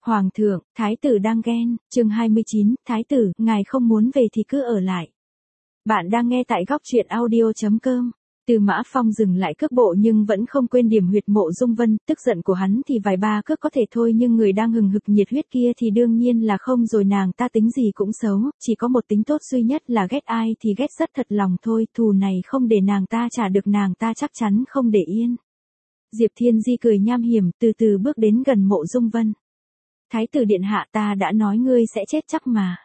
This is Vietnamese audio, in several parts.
Hoàng thượng, thái tử đang ghen, chương 29, thái tử, ngài không muốn về thì cứ ở lại. Bạn đang nghe tại góc truyện audio.com. Từ Mã Phong dừng lại cước bộ nhưng vẫn không quên điểm huyệt Mộ Dung Vân, tức giận của hắn thì vài ba cước có thể thôi nhưng người đang hừng hực nhiệt huyết kia thì đương nhiên là không rồi. Nàng ta tính gì cũng xấu, chỉ có một tính tốt duy nhất là ghét ai thì ghét rất thật lòng thôi, thù này không để nàng ta trả được nàng ta chắc chắn không để yên. Diệp Thiên Di cười nham hiểm từ từ bước đến gần Mộ Dung Vân. Thái tử điện hạ, ta đã nói ngươi sẽ chết chắc mà.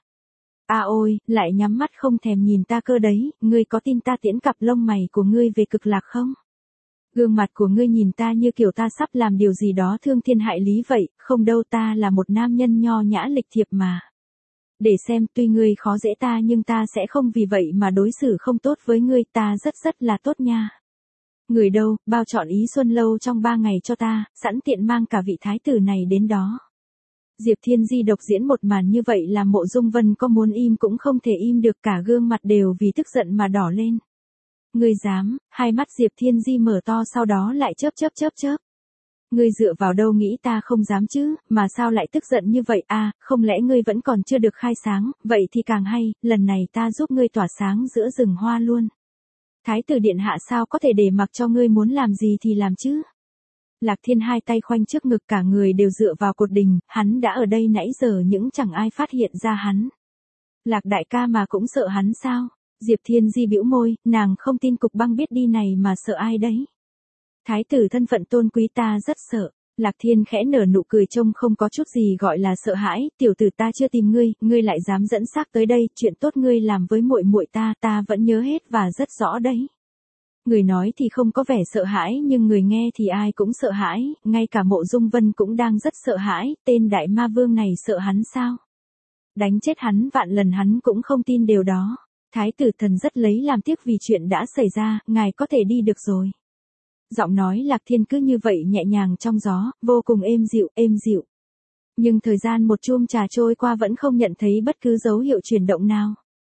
À ôi, lại nhắm mắt không thèm nhìn ta cơ đấy, ngươi có tin ta tiễn cặp lông mày của ngươi về Cực Lạc không? Gương mặt của ngươi nhìn ta như kiểu ta sắp làm điều gì đó thương thiên hại lý vậy, không đâu, ta là một nam nhân nho nhã lịch thiệp mà. Để xem, tuy ngươi khó dễ ta nhưng ta sẽ không vì vậy mà đối xử không tốt với ngươi, ta rất là tốt nha. Người đâu, bao chọn Ý Xuân Lâu trong 3 ngày cho ta, sẵn tiện mang cả vị thái tử này đến đó. Diệp Thiên Di độc diễn một màn như vậy làm Mộ Dung Vân có muốn im cũng không thể im được, cả gương mặt đều vì tức giận mà đỏ lên. Ngươi dám? Hai mắt Diệp Thiên Di mở to sau đó lại chớp. Ngươi dựa vào đâu nghĩ ta không dám chứ, mà sao lại tức giận như vậy à, không lẽ ngươi vẫn còn chưa được khai sáng, vậy thì càng hay, lần này ta giúp ngươi tỏa sáng giữa rừng hoa luôn. Thái tử điện hạ sao có thể để mặc cho ngươi muốn làm gì thì làm chứ? Lạc Thiên hai tay khoanh trước ngực, cả người đều dựa vào cột đình, hắn đã ở đây nãy giờ nhưng chẳng ai phát hiện ra hắn. Lạc đại ca mà cũng sợ hắn sao? Diệp Thiên Di bĩu môi, nàng không tin Cục Băng biết đi này mà sợ ai đấy. Thái tử thân phận tôn quý ta rất sợ. Lạc Thiên khẽ nở nụ cười trông không có chút gì gọi là sợ hãi, tiểu tử ta chưa tìm ngươi, ngươi lại dám dẫn xác tới đây, chuyện tốt ngươi làm với muội muội ta vẫn nhớ hết và rất rõ đấy. Người nói thì không có vẻ sợ hãi nhưng người nghe thì ai cũng sợ hãi, ngay cả Mộ Dung Vân cũng đang rất sợ hãi, tên đại ma vương này sợ hắn sao? Đánh chết hắn vạn lần hắn cũng không tin điều đó. Thái tử thần rất lấy làm tiếc vì chuyện đã xảy ra, ngài có thể đi được rồi. Giọng nói Lạc Thiên cứ như vậy nhẹ nhàng trong gió, vô cùng êm dịu. Nhưng thời gian một chum trà trôi qua vẫn không nhận thấy bất cứ dấu hiệu chuyển động nào.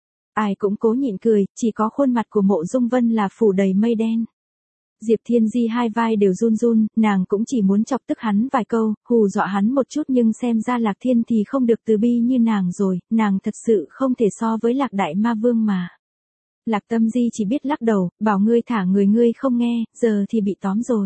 Ai cũng cố nhịn cười, chỉ có khuôn mặt của Mộ Dung Vân là phủ đầy mây đen. Diệp Thiên Di hai vai đều run, nàng cũng chỉ muốn chọc tức hắn vài câu, hù dọa hắn một chút nhưng xem ra Lạc Thiên thì không được từ bi như nàng rồi, nàng thật sự không thể so với Lạc Đại Ma Vương mà. Lạc Tâm Di chỉ biết lắc đầu, bảo ngươi thả người ngươi không nghe, giờ thì bị tóm rồi.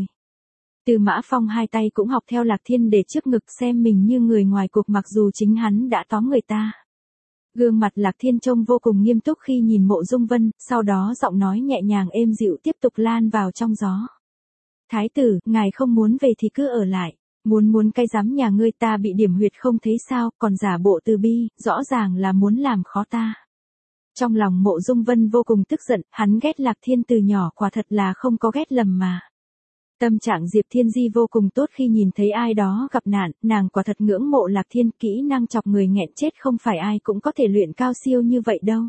Từ Mã Phong hai tay cũng học theo Lạc Thiên để trước ngực xem mình như người ngoài cuộc mặc dù chính hắn đã tóm người ta. Gương mặt Lạc Thiên trông vô cùng nghiêm túc khi nhìn Mộ Dung Vân, sau đó giọng nói nhẹ nhàng êm dịu tiếp tục lan vào trong gió. Thái tử, ngài không muốn về thì cứ ở lại. Muốn cái dám nhà ngươi, ta bị điểm huyệt không thấy sao, còn giả bộ từ bi, rõ ràng là muốn làm khó ta. Trong lòng Mộ Dung Vân vô cùng tức giận, hắn ghét Lạc Thiên từ nhỏ quả thật là không có ghét lầm mà. Tâm trạng Diệp Thiên Di vô cùng tốt khi nhìn thấy ai đó gặp nạn, nàng quả thật ngưỡng mộ Lạc Thiên, kỹ năng chọc người nghẹn chết không phải ai cũng có thể luyện cao siêu như vậy đâu.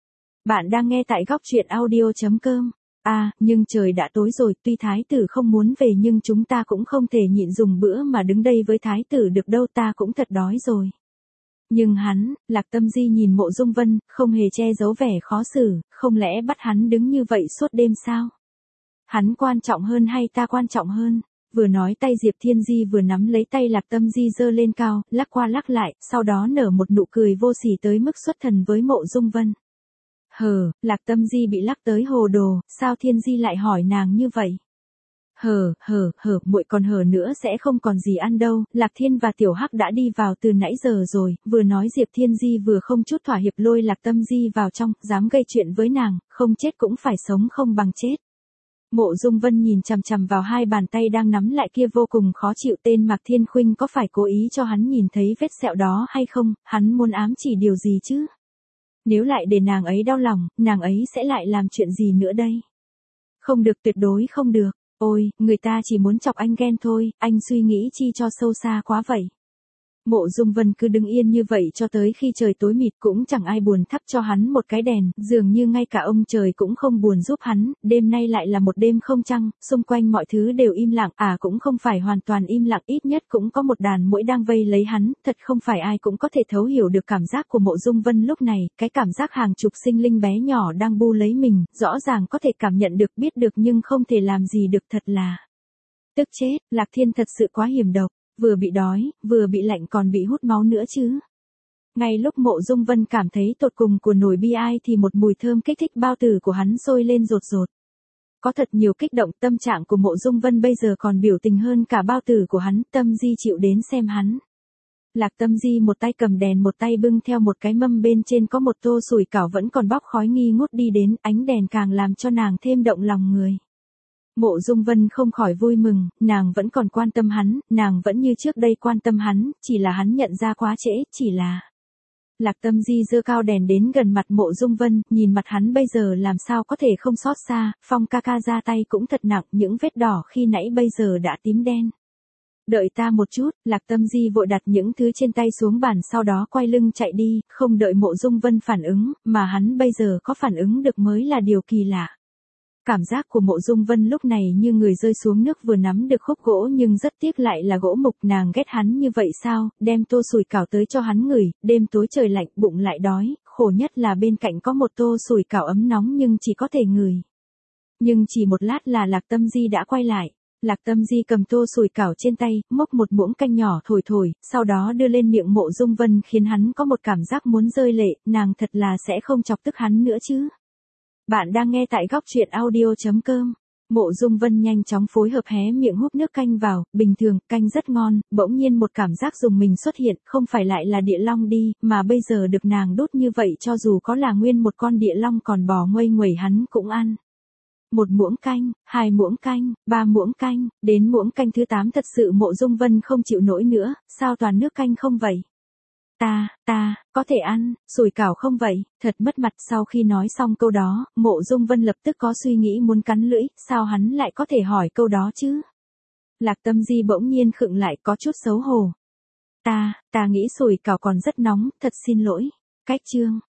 Bạn đang nghe tại góc truyện audio.com. À, nhưng trời đã tối rồi, tuy thái tử không muốn về nhưng chúng ta cũng không thể nhịn dùng bữa mà đứng đây với thái tử được đâu, ta cũng thật đói rồi. Nhưng hắn, Lạc Tâm Di nhìn Mộ Dung Vân, không hề che giấu vẻ khó xử, không lẽ bắt hắn đứng như vậy suốt đêm sao? Hắn quan trọng hơn hay ta quan trọng hơn? Vừa nói tay Diệp Thiên Di vừa nắm lấy tay Lạc Tâm Di giơ lên cao, lắc qua lắc lại, sau đó nở một nụ cười vô sỉ tới mức xuất thần với Mộ Dung Vân. Lạc Tâm Di bị lắc tới hồ đồ, sao Thiên Di lại hỏi nàng như vậy? Muội còn hở nữa sẽ không còn gì ăn đâu, Lạc Thiên và Tiểu Hắc đã đi vào từ nãy giờ rồi, vừa nói Diệp Thiên Di vừa không chút thỏa hiệp lôi Lạc Tâm Di vào trong, dám gây chuyện với nàng, không chết cũng phải sống không bằng chết. Mộ Dung Vân nhìn chằm vào hai bàn tay đang nắm lại kia vô cùng khó chịu, tên Mạc Thiên Khuynh có phải cố ý cho hắn nhìn thấy vết sẹo đó hay không, hắn muốn ám chỉ điều gì chứ? Nếu lại để nàng ấy đau lòng, nàng ấy sẽ lại làm chuyện gì nữa đây? Không được, tuyệt đối không được. Ôi, người ta chỉ muốn chọc anh ghen thôi, anh suy nghĩ chi cho sâu xa quá vậy. Mộ Dung Vân cứ đứng yên như vậy cho tới khi trời tối mịt, cũng chẳng ai buồn thắp cho hắn một cái đèn, dường như ngay cả ông trời cũng không buồn giúp hắn, đêm nay lại là một đêm không trăng, xung quanh mọi thứ đều im lặng, cũng không phải hoàn toàn im lặng, ít nhất cũng có một đàn muỗi đang vây lấy hắn, thật không phải ai cũng có thể thấu hiểu được cảm giác của Mộ Dung Vân lúc này, cái cảm giác hàng chục sinh linh bé nhỏ đang bu lấy mình, rõ ràng có thể cảm nhận được biết được nhưng không thể làm gì được, thật là tức chết. Lạc Thiên thật sự quá hiểm độc. Vừa bị đói, vừa bị lạnh còn bị hút máu nữa chứ. Ngay lúc Mộ Dung Vân cảm thấy tột cùng của nỗi bi ai thì một mùi thơm kích thích bao tử của hắn sôi lên rột rột. Có thật nhiều kích động, tâm trạng của Mộ Dung Vân bây giờ còn biểu tình hơn cả bao tử của hắn. Tâm Di chịu đến xem hắn. Lạc Tâm Di một tay cầm đèn một tay bưng theo một cái mâm bên trên có một tô sủi cảo vẫn còn bốc khói nghi ngút đi đến, ánh đèn càng làm cho nàng thêm động lòng người. Mộ Dung Vân không khỏi vui mừng, nàng vẫn còn quan tâm hắn, nàng vẫn như trước đây quan tâm hắn, chỉ là hắn nhận ra quá trễ, chỉ là... Lạc Tâm Di giơ cao đèn đến gần mặt Mộ Dung Vân, nhìn mặt hắn bây giờ làm sao có thể không xót xa, Phong ca ca ra tay cũng thật nặng, những vết đỏ khi nãy bây giờ đã tím đen. Đợi ta một chút, Lạc Tâm Di vội đặt những thứ trên tay xuống bàn sau đó quay lưng chạy đi, không đợi Mộ Dung Vân phản ứng, mà hắn bây giờ có phản ứng được mới là điều kỳ lạ. Cảm giác của Mộ Dung Vân lúc này như người rơi xuống nước vừa nắm được khúc gỗ nhưng rất tiếc lại là gỗ mục, nàng ghét hắn như vậy sao, đem tô sủi cảo tới cho hắn ngửi, đêm tối trời lạnh bụng lại đói, khổ nhất là bên cạnh có một tô sủi cảo ấm nóng nhưng chỉ có thể ngửi. Nhưng chỉ một lát là Lạc Tâm Di đã quay lại. Lạc Tâm Di cầm tô sủi cảo trên tay, múc một muỗng canh nhỏ thổi thổi, sau đó đưa lên miệng Mộ Dung Vân khiến hắn có một cảm giác muốn rơi lệ, nàng thật là sẽ không chọc tức hắn nữa chứ. Bạn đang nghe tại góc truyện audio.com. Mộ Dung Vân nhanh chóng phối hợp hé miệng húp nước canh vào, bình thường, canh rất ngon, bỗng nhiên một cảm giác dùng mình xuất hiện, không phải lại là địa long đi, mà bây giờ được nàng đốt như vậy cho dù có là nguyên một con địa long còn bò nguây nguẩy hắn cũng ăn. Một muỗng canh, 2 muỗng canh, 3 muỗng canh, đến muỗng canh thứ 8 thật sự Mộ Dung Vân không chịu nổi nữa, sao toàn nước canh không vậy? Có thể ăn, sủi cảo không vậy, thật mất mặt. Sau khi nói xong câu đó, Mộ Dung Vân lập tức có suy nghĩ muốn cắn lưỡi, sao hắn lại có thể hỏi câu đó chứ? Lạc Tâm Di bỗng nhiên khựng lại có chút xấu hổ. Ta nghĩ sủi cảo còn rất nóng, thật xin lỗi. Cách chương.